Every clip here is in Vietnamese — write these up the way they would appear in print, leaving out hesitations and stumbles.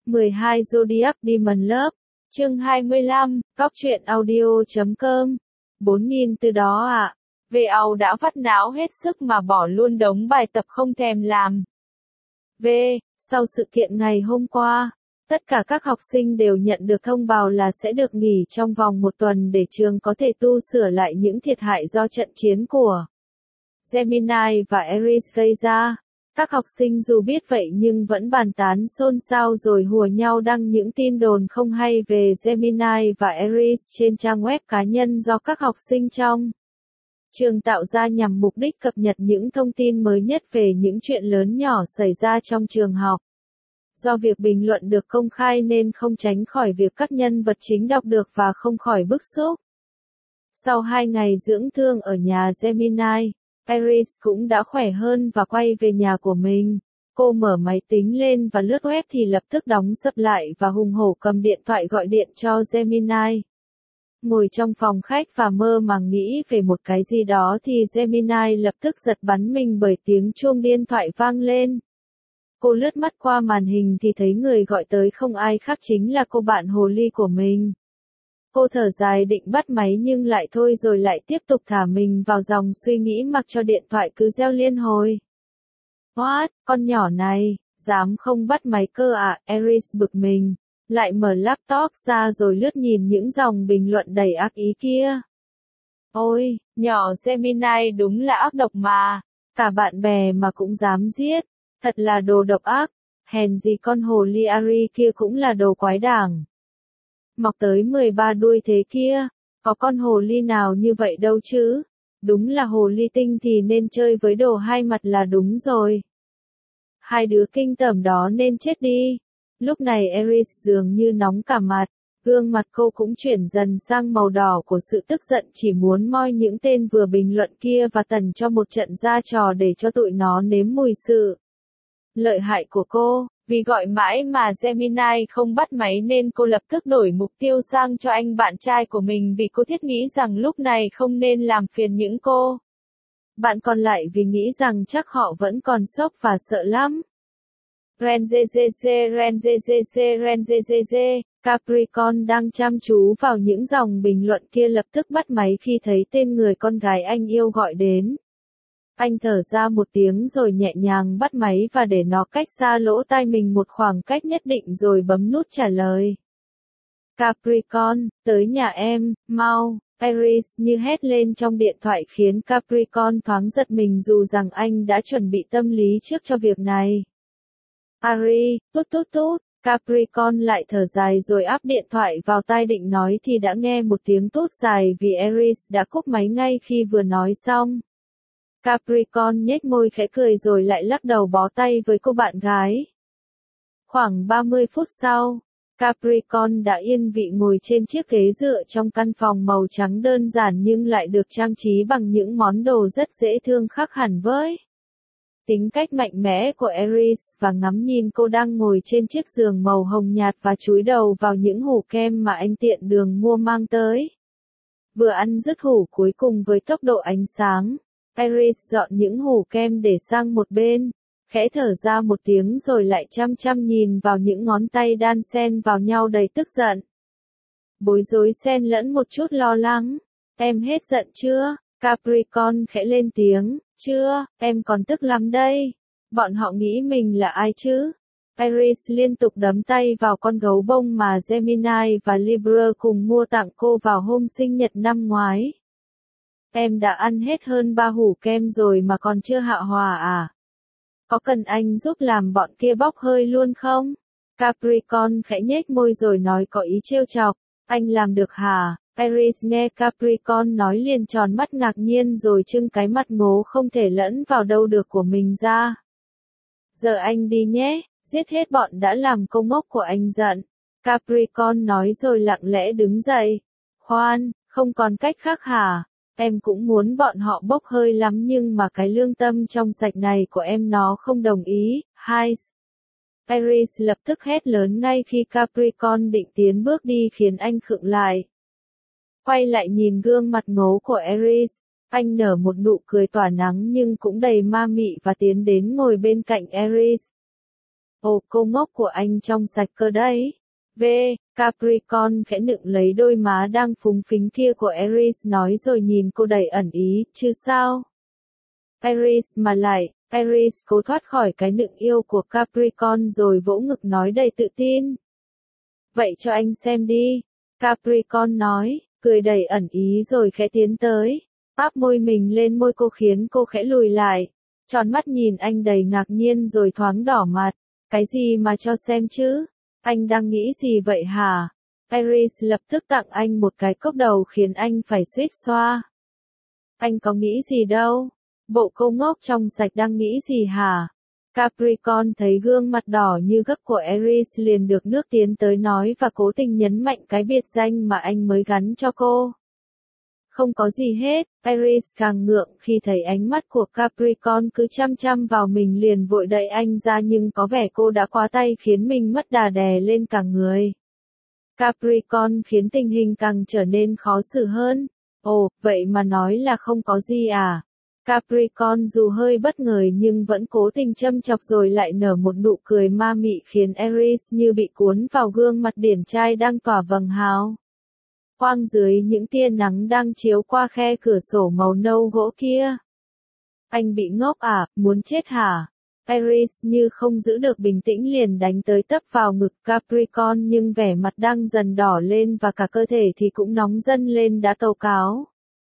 12 Zodiac Demon Love, chương 25, góc truyện audio.com. 4.000 từ đó ạ. VAU đã vắt não hết sức mà bỏ luôn đống bài tập không thèm làm. Sau sự kiện ngày hôm qua, tất cả các học sinh đều nhận được thông báo là sẽ được nghỉ trong vòng một tuần để trường có thể tu sửa lại những thiệt hại do trận chiến của Gemini và Aries gây ra. Các học sinh dù biết vậy nhưng vẫn bàn tán xôn xao rồi hùa nhau đăng những tin đồn không hay về Gemini và Aries trên trang web cá nhân do các học sinh trong trường tạo ra nhằm mục đích cập nhật những thông tin mới nhất về những chuyện lớn nhỏ xảy ra trong trường học. Do việc bình luận được công khai nên không tránh khỏi việc các nhân vật chính đọc được và không khỏi bức xúc. Sau 2 ngày dưỡng thương ở nhà Gemini, Aries cũng đã khỏe hơn và quay về nhà của mình. Cô mở máy tính lên và lướt web thì lập tức đóng sập lại và hùng hổ cầm điện thoại gọi điện cho Gemini. Ngồi trong phòng khách và mơ màng nghĩ về một cái gì đó thì Gemini lập tức giật bắn mình bởi tiếng chuông điện thoại vang lên. Cô lướt mắt qua màn hình thì thấy người gọi tới không ai khác chính là cô bạn hồ ly của mình. Cô thở dài định bắt máy nhưng lại thôi rồi lại tiếp tục thả mình vào dòng suy nghĩ mặc cho điện thoại cứ reo liên hồi. What, con nhỏ này, dám không bắt máy cơ à? Aries bực mình, lại mở laptop ra rồi lướt nhìn những dòng bình luận đầy ác ý kia. Ôi, nhỏ Gemini đúng là ác độc mà, cả bạn bè mà cũng dám giết, thật là đồ độc ác, hèn gì con hồ ly Ari kia cũng là đồ quái đản. Mọc tới 13 đuôi thế kia, có con hồ ly nào như vậy đâu chứ, đúng là hồ ly tinh thì nên chơi với đồ hai mặt là đúng rồi. Hai đứa kinh tởm đó nên chết đi. Lúc này Aries dường như nóng cả mặt, gương mặt cô cũng chuyển dần sang màu đỏ của sự tức giận chỉ muốn moi những tên vừa bình luận kia và tần cho một trận ra trò để cho tụi nó nếm mùi sự lợi hại của cô. Vì gọi mãi mà Gemini không bắt máy nên cô lập tức đổi mục tiêu sang cho anh bạn trai của mình vì cô thiết nghĩ rằng lúc này không nên làm phiền những cô bạn còn lại vì nghĩ rằng chắc họ vẫn còn sốc và sợ lắm. Capricorn đang chăm chú vào những dòng bình luận kia lập tức bắt máy khi thấy tên người con gái anh yêu gọi đến. Anh thở ra một tiếng rồi nhẹ nhàng bắt máy và để nó cách xa lỗ tai mình một khoảng cách nhất định rồi bấm nút trả lời. Capricorn, tới nhà em, mau, Aries như hét lên trong điện thoại khiến Capricorn thoáng giật mình dù rằng anh đã chuẩn bị tâm lý trước cho việc này. Ari, tút, Capricorn lại thở dài rồi áp điện thoại vào tai định nói thì đã nghe một tiếng tút dài vì Aries đã cúp máy ngay khi vừa nói xong. Capricorn nhếch môi khẽ cười rồi lại lắc đầu bó tay với cô bạn gái. Khoảng 30 phút sau, Capricorn đã yên vị ngồi trên chiếc ghế dựa trong căn phòng màu trắng đơn giản nhưng lại được trang trí bằng những món đồ rất dễ thương khác hẳn với tính cách mạnh mẽ của Aries và ngắm nhìn cô đang ngồi trên chiếc giường màu hồng nhạt và chúi đầu vào những hủ kem mà anh tiện đường mua mang tới. Vừa ăn dứt hủ cuối cùng với tốc độ ánh sáng, Aries dọn những hủ kem để sang một bên, khẽ thở ra một tiếng rồi lại chăm chăm nhìn vào những ngón tay đan xen vào nhau đầy tức giận. Bối rối xen lẫn một chút lo lắng. Em hết giận chưa? Capricorn khẽ lên tiếng. Chưa, em còn tức lắm đây. Bọn họ nghĩ mình là ai chứ? Aries liên tục đấm tay vào con gấu bông mà Gemini và Libra cùng mua tặng cô vào hôm sinh nhật năm ngoái. Em đã ăn hết hơn 3 hủ kem rồi mà còn chưa hạ hòa à? Có cần anh giúp làm bọn kia bốc hơi luôn không? Capricorn khẽ nhếch môi rồi nói có ý trêu chọc. Anh làm được hả? Aries nghe Capricorn nói liền tròn mắt ngạc nhiên rồi trưng cái mặt ngố không thể lẫn vào đâu được của mình ra. Giờ anh đi nhé, giết hết bọn đã làm cô ngốc của anh giận. Capricorn nói rồi lặng lẽ đứng dậy. Khoan, không còn cách khác hả? Em cũng muốn bọn họ bốc hơi lắm nhưng mà cái lương tâm trong sạch này của em nó không đồng ý. Aries lập tức hét lớn ngay khi Capricorn định tiến bước đi khiến anh khựng lại. Quay lại nhìn gương mặt ngố của Aries, anh nở một nụ cười tỏa nắng nhưng cũng đầy ma mị và tiến đến ngồi bên cạnh Aries. Ồ, cô ngốc của anh trong sạch cơ đấy. V. Capricorn khẽ nựng lấy đôi má đang phúng phính kia của Aries nói rồi nhìn cô đầy ẩn ý, chứ sao? Aries mà lại, Aries cố thoát khỏi cái nựng yêu của Capricorn rồi vỗ ngực nói đầy tự tin. Vậy cho anh xem đi. Capricorn nói, cười đầy ẩn ý rồi khẽ tiến tới, áp môi mình lên môi cô khiến cô khẽ lùi lại, tròn mắt nhìn anh đầy ngạc nhiên rồi thoáng đỏ mặt. Cái gì mà cho xem chứ? Anh đang nghĩ gì vậy hả? Aries lập tức tặng anh một cái cốc đầu khiến anh phải suýt xoa. Anh có nghĩ gì đâu. Bộ cô ngốc trong sạch đang nghĩ gì hả? Capricorn thấy gương mặt đỏ như gấc của Aries liền được nước tiến tới nói và cố tình nhấn mạnh cái biệt danh mà anh mới gắn cho cô. Không có gì hết, Aries càng ngượng khi thấy ánh mắt của Capricorn cứ chăm chăm vào mình liền vội đẩy anh ra nhưng có vẻ cô đã quá tay khiến mình mất đà đè lên cả người. Capricorn khiến tình hình càng trở nên khó xử hơn. Ồ, vậy mà nói là không có gì à? Capricorn dù hơi bất ngờ nhưng vẫn cố tình châm chọc rồi lại nở một nụ cười ma mị khiến Aries như bị cuốn vào gương mặt điển trai đang tỏa vầng hào quang dưới những tia nắng đang chiếu qua khe cửa sổ màu nâu gỗ kia. Anh bị ngốc à, muốn chết hả? Aries như không giữ được bình tĩnh liền đánh tới tấp vào ngực Capricorn nhưng vẻ mặt đang dần đỏ lên và cả cơ thể thì cũng nóng dần lên đã tố cáo.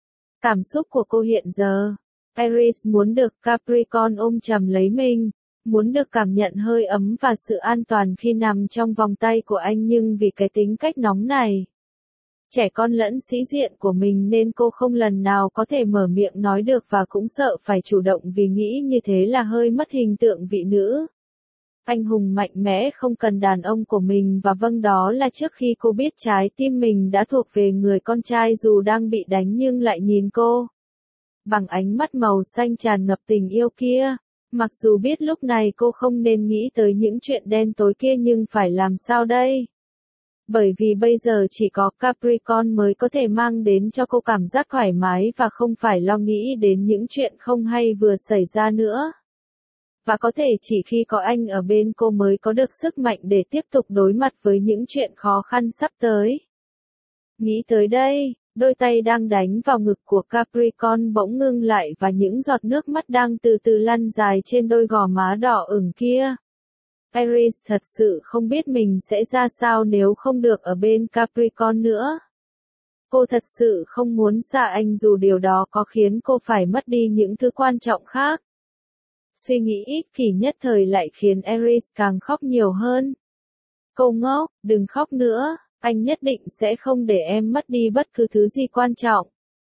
Cảm xúc của cô hiện giờ. Aries muốn được Capricorn ôm chầm lấy mình, muốn được cảm nhận hơi ấm và sự an toàn khi nằm trong vòng tay của anh nhưng vì cái tính cách nóng này, trẻ con lẫn sĩ diện của mình nên cô không lần nào có thể mở miệng nói được và cũng sợ phải chủ động vì nghĩ như thế là hơi mất hình tượng vị nữ. Anh hùng mạnh mẽ không cần đàn ông của mình và vâng đó là trước khi cô biết trái tim mình đã thuộc về người con trai dù đang bị đánh nhưng lại nhìn cô bằng ánh mắt màu xanh tràn ngập tình yêu kia. Mặc dù biết lúc này cô không nên nghĩ tới những chuyện đen tối kia nhưng phải làm sao đây? Bởi vì bây giờ chỉ có Capricorn mới có thể mang đến cho cô cảm giác thoải mái và không phải lo nghĩ đến những chuyện không hay vừa xảy ra nữa. Và có thể chỉ khi có anh ở bên cô mới có được sức mạnh để tiếp tục đối mặt với những chuyện khó khăn sắp tới. Nghĩ tới đây, đôi tay đang đánh vào ngực của Capricorn bỗng ngưng lại và những giọt nước mắt đang từ từ lăn dài trên đôi gò má đỏ ửng kia. Aries thật sự không biết mình sẽ ra sao nếu không được ở bên Capricorn nữa. Cô thật sự không muốn xa anh dù điều đó có khiến cô phải mất đi những thứ quan trọng khác. Suy nghĩ ích kỷ nhất thời lại khiến Aries càng khóc nhiều hơn. Cô ngốc, đừng khóc nữa, anh nhất định sẽ không để em mất đi bất cứ thứ gì quan trọng.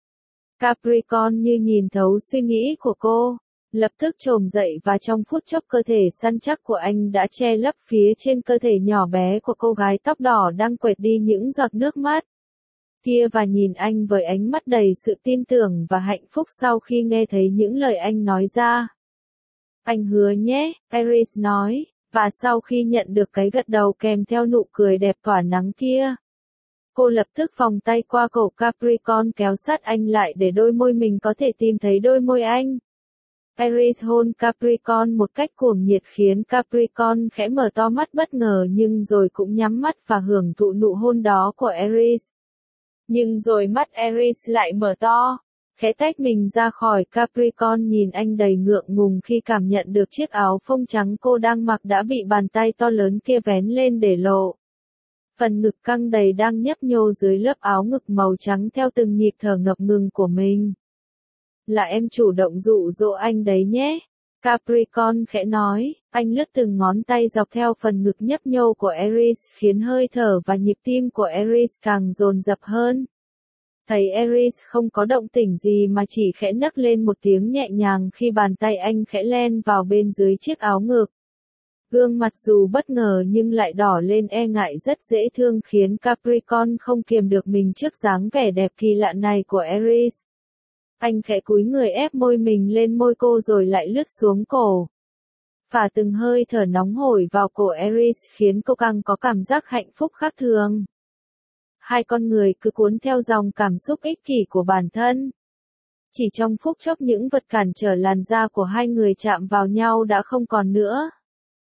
Capricorn như nhìn thấu suy nghĩ của cô, lập tức chồm dậy và trong phút chốc cơ thể săn chắc của anh đã che lấp phía trên cơ thể nhỏ bé của cô gái tóc đỏ đang quệt đi những giọt nước mắt kia và nhìn anh với ánh mắt đầy sự tin tưởng và hạnh phúc sau khi nghe thấy những lời anh nói ra. Anh hứa nhé, Aries nói, và sau khi nhận được cái gật đầu kèm theo nụ cười đẹp tỏa nắng kia, cô lập tức vòng tay qua cổ Capricorn kéo sát anh lại để đôi môi mình có thể tìm thấy đôi môi anh. Aries hôn Capricorn một cách cuồng nhiệt khiến Capricorn khẽ mở to mắt bất ngờ nhưng rồi cũng nhắm mắt và hưởng thụ nụ hôn đó của Aries. Nhưng rồi mắt Aries lại mở to, khẽ tách mình ra khỏi Capricorn nhìn anh đầy ngượng ngùng khi cảm nhận được chiếc áo phông trắng cô đang mặc đã bị bàn tay to lớn kia vén lên để lộ. Phần ngực căng đầy đang nhấp nhô dưới lớp áo ngực màu trắng theo từng nhịp thở ngập ngừng của mình. Là em chủ động dụ dỗ anh đấy nhé. Capricorn khẽ nói, anh lướt từng ngón tay dọc theo phần ngực nhấp nhô của Aries khiến hơi thở và nhịp tim của Aries càng dồn dập hơn. Thấy Aries không có động tĩnh gì mà chỉ khẽ nấc lên một tiếng nhẹ nhàng khi bàn tay anh khẽ len vào bên dưới chiếc áo ngực. Gương mặt dù bất ngờ nhưng lại đỏ lên e ngại rất dễ thương khiến Capricorn không kiềm được mình trước dáng vẻ đẹp kỳ lạ này của Aries. Anh khẽ cúi người ép môi mình lên môi cô rồi lại lướt xuống cổ. Phả từng hơi thở nóng hổi vào cổ Aries khiến cô càng có cảm giác hạnh phúc khác thường. Hai con người cứ cuốn theo dòng cảm xúc ích kỷ của bản thân. Chỉ trong phút chốc những vật cản trở làn da của hai người chạm vào nhau đã không còn nữa.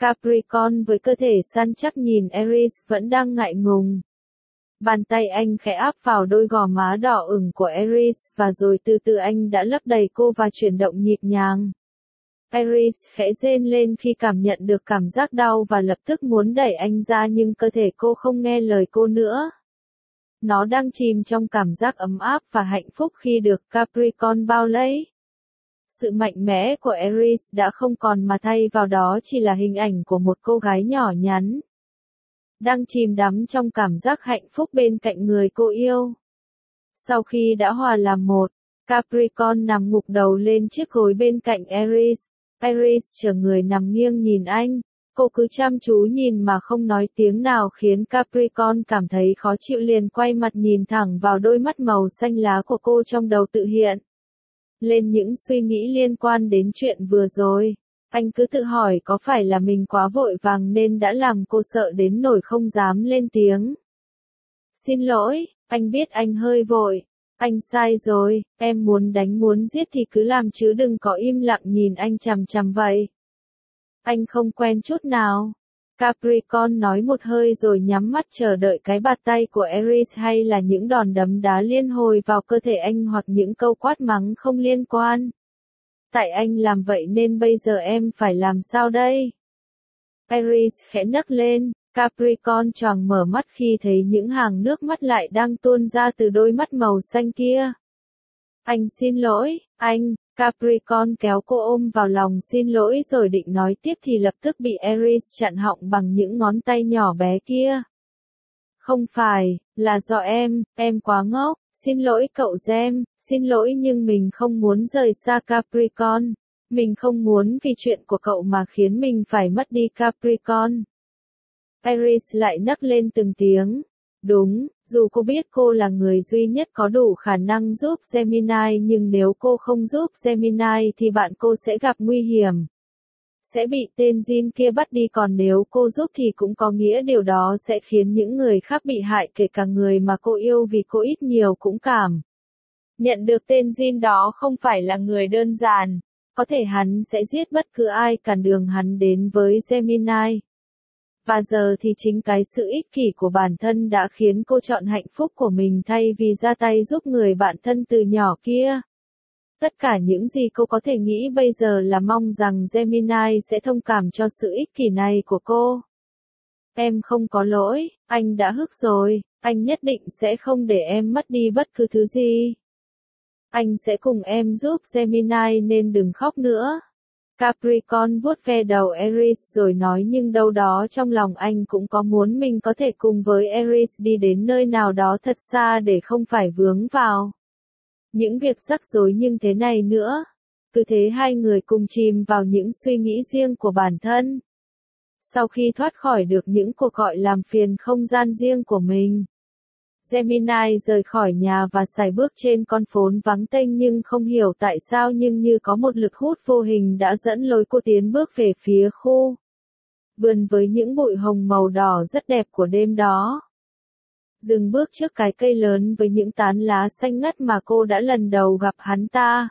Capricorn với cơ thể săn chắc nhìn Aries vẫn đang ngại ngùng. Bàn tay anh khẽ áp vào đôi gò má đỏ ửng của Aries và rồi từ từ anh đã lấp đầy cô và chuyển động nhịp nhàng. Aries khẽ rên lên khi cảm nhận được cảm giác đau và lập tức muốn đẩy anh ra nhưng cơ thể cô không nghe lời cô nữa. Nó đang chìm trong cảm giác ấm áp và hạnh phúc khi được Capricorn bao lấy. Sự mạnh mẽ của Aries đã không còn mà thay vào đó chỉ là hình ảnh của một cô gái nhỏ nhắn. Đang chìm đắm trong cảm giác hạnh phúc bên cạnh người cô yêu. Sau khi đã hòa làm một, Capricorn nằm ngục đầu lên chiếc gối bên cạnh Aries. Aries trở người nằm nghiêng nhìn anh. Cô cứ chăm chú nhìn mà không nói tiếng nào khiến Capricorn cảm thấy khó chịu liền quay mặt nhìn thẳng vào đôi mắt màu xanh lá của cô trong đầu tự hiện lên những suy nghĩ liên quan đến chuyện vừa rồi. Anh cứ tự hỏi có phải là mình quá vội vàng nên đã làm cô sợ đến nỗi không dám lên tiếng. Xin lỗi, anh biết anh hơi vội. Anh sai rồi, em muốn đánh muốn giết thì cứ làm chứ đừng có im lặng nhìn anh chằm chằm vậy. Anh không quen chút nào. Capricorn nói một hơi rồi nhắm mắt chờ đợi cái bạt tay của Aries hay là những đòn đấm đá liên hồi vào cơ thể anh hoặc những câu quát mắng không liên quan. Tại anh làm vậy nên bây giờ em phải làm sao đây? Aries khẽ nấc lên, Capricorn choàng mở mắt khi thấy những hàng nước mắt lại đang tuôn ra từ đôi mắt màu xanh kia. Anh xin lỗi, anh. Capricorn kéo cô ôm vào lòng xin lỗi rồi định nói tiếp thì lập tức bị Aries chặn họng bằng những ngón tay nhỏ bé kia. Không phải, là do em quá ngốc, xin lỗi cậu Gem, xin lỗi nhưng mình không muốn rời xa Capricorn. Mình không muốn vì chuyện của cậu mà khiến mình phải mất đi Capricorn. Aries lại nấc lên từng tiếng. Đúng, dù cô biết cô là người duy nhất có đủ khả năng giúp Gemini nhưng nếu cô không giúp Gemini thì bạn cô sẽ gặp nguy hiểm. Sẽ bị tên Jin kia bắt đi còn nếu cô giúp thì cũng có nghĩa điều đó sẽ khiến những người khác bị hại kể cả người mà cô yêu vì cô ít nhiều cũng cảm. Nhận được tên Jin đó không phải là người đơn giản. Có thể hắn sẽ giết bất cứ ai cản đường hắn đến với Gemini. Và giờ thì chính cái sự ích kỷ của bản thân đã khiến cô chọn hạnh phúc của mình thay vì ra tay giúp người bạn thân từ nhỏ kia. Tất cả những gì cô có thể nghĩ bây giờ là mong rằng Gemini sẽ thông cảm cho sự ích kỷ này của cô. Em không có lỗi, anh đã hức rồi, anh nhất định sẽ không để em mất đi bất cứ thứ gì. Anh sẽ cùng em giúp Gemini nên đừng khóc nữa. Capricorn vuốt ve đầu Aries rồi nói nhưng đâu đó trong lòng anh cũng có muốn mình có thể cùng với Aries đi đến nơi nào đó thật xa để không phải vướng vào những việc rắc rối như thế này nữa. Cứ thế hai người cùng chìm vào những suy nghĩ riêng của bản thân. Sau khi thoát khỏi được những cuộc gọi làm phiền không gian riêng của mình, Gemini rời khỏi nhà và sải bước trên con phố vắng tênh nhưng không hiểu tại sao nhưng như có một lực hút vô hình đã dẫn lối cô tiến bước về phía khu vườn với những bụi hồng màu đỏ rất đẹp của đêm đó. Dừng bước trước cái cây lớn với những tán lá xanh ngắt mà cô đã lần đầu gặp hắn ta.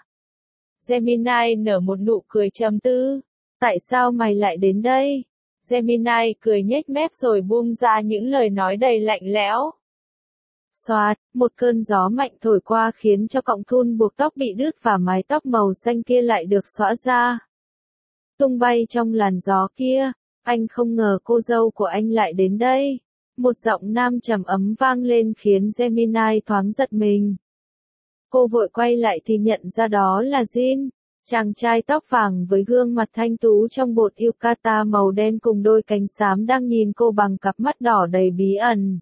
Gemini nở một nụ cười trầm tư. Tại sao mày lại đến đây? Gemini cười nhếch mép rồi buông ra những lời nói đầy lạnh lẽo. Xoạt, một cơn gió mạnh thổi qua khiến cho cọng thun buộc tóc bị đứt và mái tóc màu xanh kia lại được xõa ra. Tung bay trong làn gió kia, anh không ngờ cô dâu của anh lại đến đây. Một giọng nam trầm ấm vang lên khiến Gemini thoáng giật mình. Cô vội quay lại thì nhận ra đó là Jin, chàng trai tóc vàng với gương mặt thanh tú trong bột yukata màu đen cùng đôi cánh xám đang nhìn cô bằng cặp mắt đỏ đầy bí ẩn.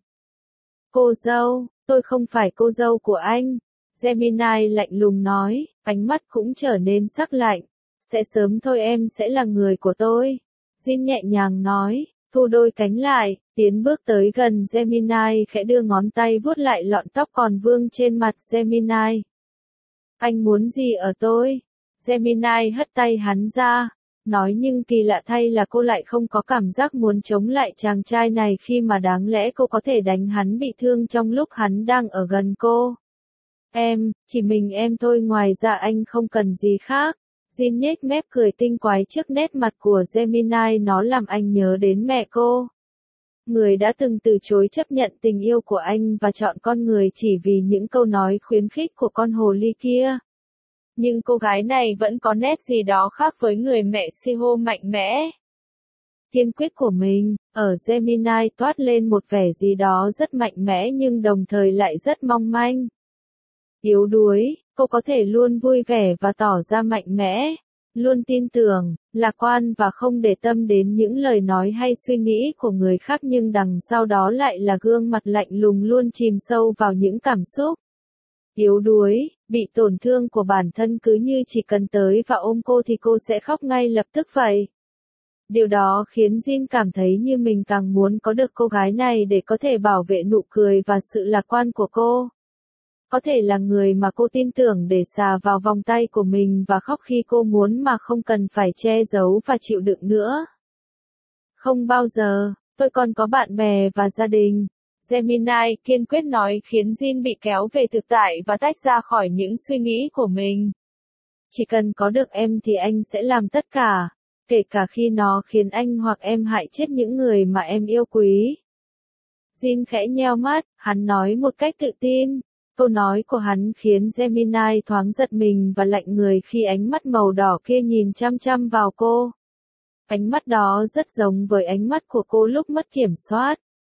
Cô dâu, tôi không phải cô dâu của anh. Gemini lạnh lùng nói, ánh mắt cũng trở nên sắc lạnh. Sẽ sớm thôi em sẽ là người của tôi. Jin nhẹ nhàng nói, thu đôi cánh lại, tiến bước tới gần Gemini khẽ đưa ngón tay vuốt lại lọn tóc còn vương trên mặt Gemini. Anh muốn gì ở tôi? Gemini hất tay hắn ra. Nói nhưng kỳ lạ thay là cô lại không có cảm giác muốn chống lại chàng trai này khi mà đáng lẽ cô có thể đánh hắn bị thương trong lúc hắn đang ở gần cô. Em, chỉ mình em thôi ngoài ra anh không cần gì khác. Jin nhếch mép cười tinh quái trước nét mặt của Gemini, nó làm anh nhớ đến mẹ cô. Người đã từng từ chối chấp nhận tình yêu của anh và chọn con người chỉ vì những câu nói khuyến khích của con hồ ly kia. Nhưng cô gái này vẫn có nét gì đó khác với người mẹ Siho mạnh mẽ. Kiên quyết của mình, ở Gemini toát lên một vẻ gì đó rất mạnh mẽ nhưng đồng thời lại rất mong manh. Yếu đuối, cô có thể luôn vui vẻ và tỏ ra mạnh mẽ, luôn tin tưởng, lạc quan và không để tâm đến những lời nói hay suy nghĩ của người khác, nhưng đằng sau đó lại là gương mặt lạnh lùng luôn chìm sâu vào những cảm xúc. Yếu đuối, bị tổn thương của bản thân, cứ như chỉ cần tới và ôm cô thì cô sẽ khóc ngay lập tức vậy. Điều đó khiến Jin cảm thấy như mình càng muốn có được cô gái này để có thể bảo vệ nụ cười và sự lạc quan của cô. Có thể là người mà cô tin tưởng để xà vào vòng tay của mình và khóc khi cô muốn mà không cần phải che giấu và chịu đựng nữa. Không bao giờ, tôi còn có bạn bè và gia đình. Gemini kiên quyết nói, khiến Jin bị kéo về thực tại và tách ra khỏi những suy nghĩ của mình. Chỉ cần có được em thì anh sẽ làm tất cả, kể cả khi nó khiến anh hoặc em hại chết những người mà em yêu quý. Jin khẽ nheo mắt, hắn nói một cách tự tin. Câu nói của hắn khiến Gemini thoáng giật mình và lạnh người khi ánh mắt màu đỏ kia nhìn chăm chăm vào cô. Ánh mắt đó rất giống với ánh mắt của cô lúc mất kiểm soát.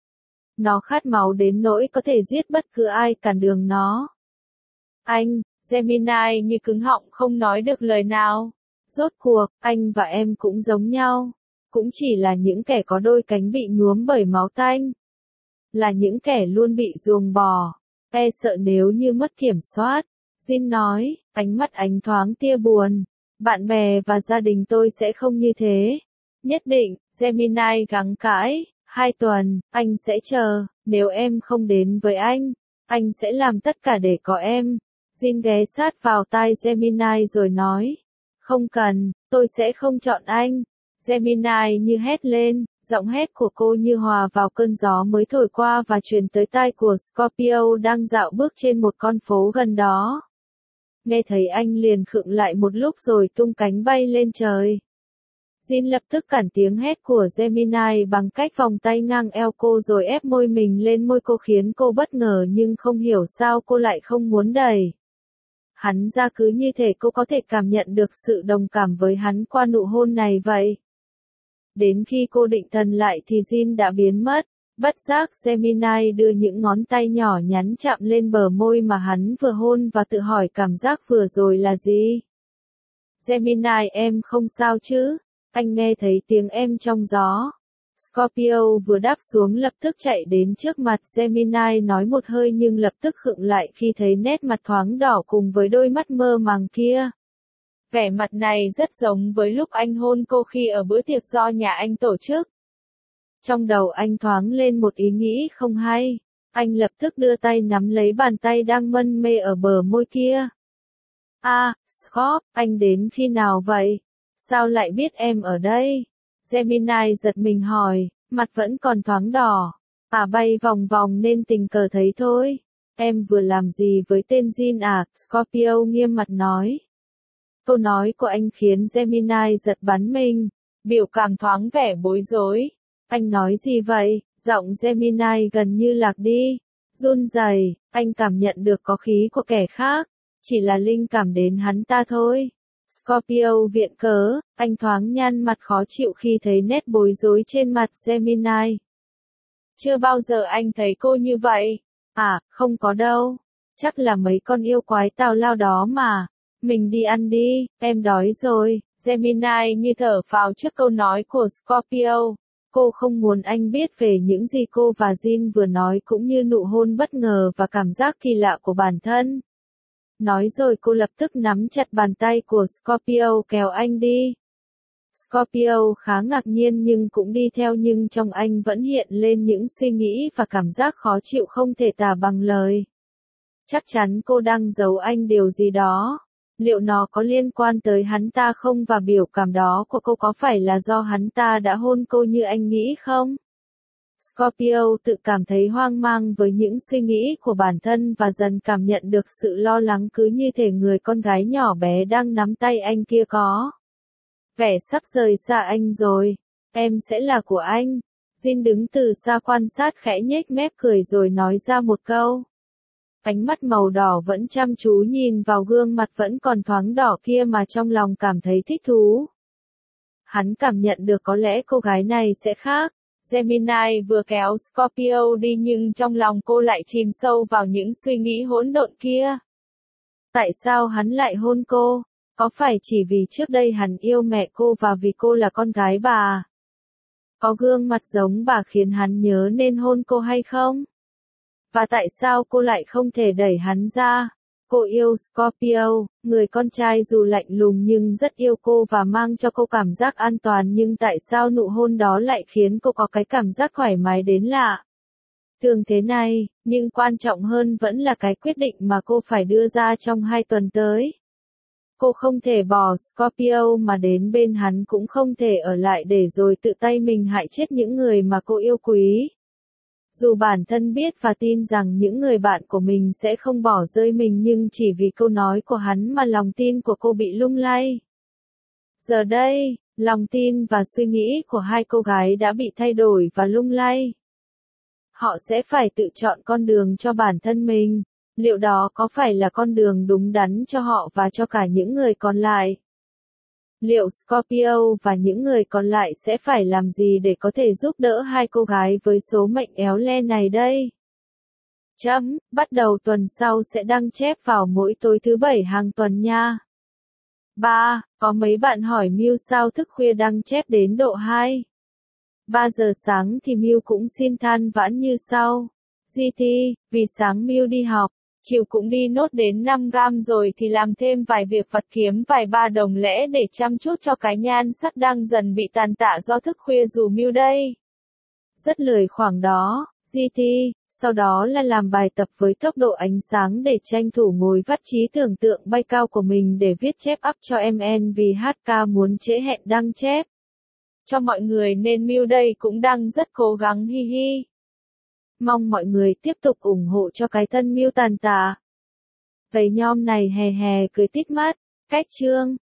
Nó khát máu đến nỗi có thể giết bất cứ ai cản đường nó. Anh, Gemini như cứng họng không nói được lời nào. Rốt cuộc, anh và em cũng giống nhau. Cũng chỉ là những kẻ có đôi cánh bị nhuốm bởi máu tanh. Là những kẻ luôn bị ruồng bỏ. E sợ nếu như mất kiểm soát. Jin nói, ánh mắt anh thoáng tia buồn. Bạn bè và gia đình tôi sẽ không như thế. Nhất định, Gemini gắng cãi. 2 tuần, anh sẽ chờ. Nếu em không đến với anh sẽ làm tất cả để có em. Jin ghé sát vào tai Gemini rồi nói. Không cần, tôi sẽ không chọn anh. Gemini như hét lên. Giọng hét của cô như hòa vào cơn gió mới thổi qua và truyền tới tai của Scorpio đang dạo bước trên một con phố gần đó. Nghe thấy anh liền khựng lại một lúc rồi tung cánh bay lên trời. Jin lập tức cản tiếng hét của Gemini bằng cách vòng tay ngang eo cô rồi ép môi mình lên môi cô, khiến cô bất ngờ nhưng không hiểu sao cô lại không muốn đẩy hắn ra, cứ như thể cô có thể cảm nhận được sự đồng cảm với hắn qua nụ hôn này vậy. Đến khi cô định thần lại thì Jin đã biến mất. Bất giác Gemini đưa những ngón tay nhỏ nhắn chạm lên bờ môi mà hắn vừa hôn và tự hỏi cảm giác vừa rồi là gì. Gemini, em không sao chứ? Anh nghe thấy tiếng em trong gió. Scorpio vừa đáp xuống lập tức chạy đến trước mặt Gemini nói một hơi nhưng lập tức khựng lại khi thấy nét mặt thoáng đỏ cùng với đôi mắt mơ màng kia. Vẻ mặt này rất giống với lúc anh hôn cô khi ở bữa tiệc do nhà anh tổ chức. Trong đầu anh thoáng lên một ý nghĩ không hay. Anh lập tức đưa tay nắm lấy bàn tay đang mân mê ở bờ môi kia. Scott, anh đến khi nào vậy? Sao lại biết em ở đây? Gemini giật mình hỏi, mặt vẫn còn thoáng đỏ. Bay vòng vòng nên tình cờ thấy thôi. Em vừa làm gì với tên Jin à? Scorpio nghiêm mặt nói. Câu nói của anh khiến Gemini giật bắn mình, biểu cảm thoáng vẻ bối rối. Anh nói gì vậy? Giọng Gemini gần như lạc đi. Run rẩy, anh cảm nhận được có khí của kẻ khác. Chỉ là linh cảm đến hắn ta thôi. Scorpio viện cớ, anh thoáng nhăn mặt khó chịu khi thấy nét bối rối trên mặt Gemini. Chưa bao giờ anh thấy cô như vậy. Không có đâu. Chắc là mấy con yêu quái tào lao đó mà. Mình đi ăn đi, em đói rồi. Gemini như thở phào trước câu nói của Scorpio. Cô không muốn anh biết về những gì cô và Jin vừa nói cũng như nụ hôn bất ngờ và cảm giác kỳ lạ của bản thân. Nói rồi cô lập tức nắm chặt bàn tay của Scorpio kéo anh đi. Scorpio khá ngạc nhiên nhưng cũng đi theo, nhưng trong anh vẫn hiện lên những suy nghĩ và cảm giác khó chịu không thể tả bằng lời. Chắc chắn cô đang giấu anh điều gì đó. Liệu nó có liên quan tới hắn ta không, và biểu cảm đó của cô có phải là do hắn ta đã hôn cô như anh nghĩ không? Scorpio tự cảm thấy hoang mang với những suy nghĩ của bản thân và dần cảm nhận được sự lo lắng, cứ như thể người con gái nhỏ bé đang nắm tay anh kia có vẻ sắp rời xa anh rồi. Em sẽ là của anh. Jin đứng từ xa quan sát, khẽ nhếch mép cười rồi nói ra một câu. Ánh mắt màu đỏ vẫn chăm chú nhìn vào gương mặt vẫn còn thoáng đỏ kia mà trong lòng cảm thấy thích thú. Hắn cảm nhận được có lẽ cô gái này sẽ khác. Gemini vừa kéo Scorpio đi nhưng trong lòng cô lại chìm sâu vào những suy nghĩ hỗn độn kia. Tại sao hắn lại hôn cô? Có phải chỉ vì trước đây hắn yêu mẹ cô và vì cô là con gái bà? Có gương mặt giống bà khiến hắn nhớ nên hôn cô hay không? Và tại sao cô lại không thể đẩy hắn ra? Cô yêu Scorpio, người con trai dù lạnh lùng nhưng rất yêu cô và mang cho cô cảm giác an toàn, nhưng tại sao nụ hôn đó lại khiến cô có cái cảm giác thoải mái đến lạ? Thường thế này, nhưng quan trọng hơn vẫn là cái quyết định mà cô phải đưa ra trong 2 tuần tới. Cô không thể bỏ Scorpio mà đến bên hắn, cũng không thể ở lại để rồi tự tay mình hại chết những người mà cô yêu quý. Dù bản thân biết và tin rằng những người bạn của mình sẽ không bỏ rơi mình, nhưng chỉ vì câu nói của hắn mà lòng tin của cô bị lung lay. Giờ đây, lòng tin và suy nghĩ của hai cô gái đã bị thay đổi và lung lay. Họ sẽ phải tự chọn con đường cho bản thân mình. Liệu đó có phải là con đường đúng đắn cho họ và cho cả những người còn lại? Liệu Scorpio và những người còn lại sẽ phải làm gì để có thể giúp đỡ hai cô gái với số mệnh éo le này đây? Bắt đầu tuần sau sẽ đăng chép vào mỗi tối thứ 7 hàng tuần nha. 3. Có mấy bạn hỏi Miu sao thức khuya đăng chép đến độ 2-3 giờ sáng thì Miu cũng xin than vãn như sau. GT, vì sáng Miu đi học, chiều cũng đi nốt đến 5 gam rồi thì làm thêm vài việc vặt kiếm vài 3 đồng lẻ để chăm chút cho cái nhan sắc đang dần bị tàn tạ do thức khuya dù Miu đây. Rất lười khoảng đó, GT, sau đó là làm bài tập với tốc độ ánh sáng để tranh thủ ngồi vắt trí tưởng tượng bay cao của mình để viết chép up cho MN vì HK muốn trễ hẹn đăng chép cho mọi người nên Miu đây cũng đang rất cố gắng hi hi. Mong mọi người tiếp tục ủng hộ cho cái thân Miu tàn tạ. Cái nhom này hè hè cười tít mắt. Cách chương